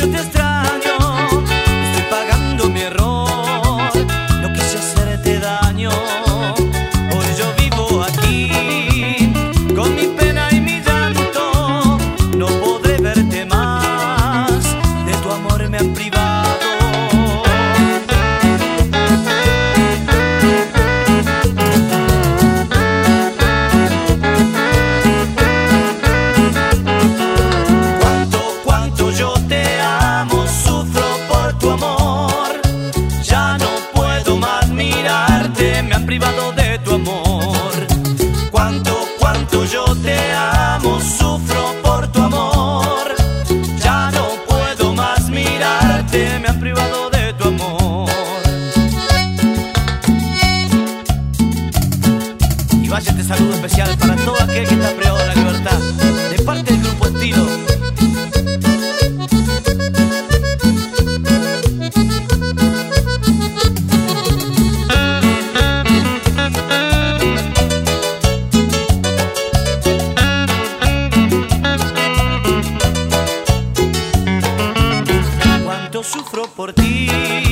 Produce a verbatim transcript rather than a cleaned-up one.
yo te extraño, estoy pagando mi error, no quise hacerte daño. Hoy yo vivo aquí con mi pena y mi llanto, no podré verte más, de tu amor me han privado. Privado de tu amor, cuánto, cuánto yo te amo, sufro por tu amor, ya no puedo más mirarte, me han privado de tu amor. Y vaya este saludo especial para todo aquel que está privado de la libertad, de parte del Grupo Estilo. Sufro por ti.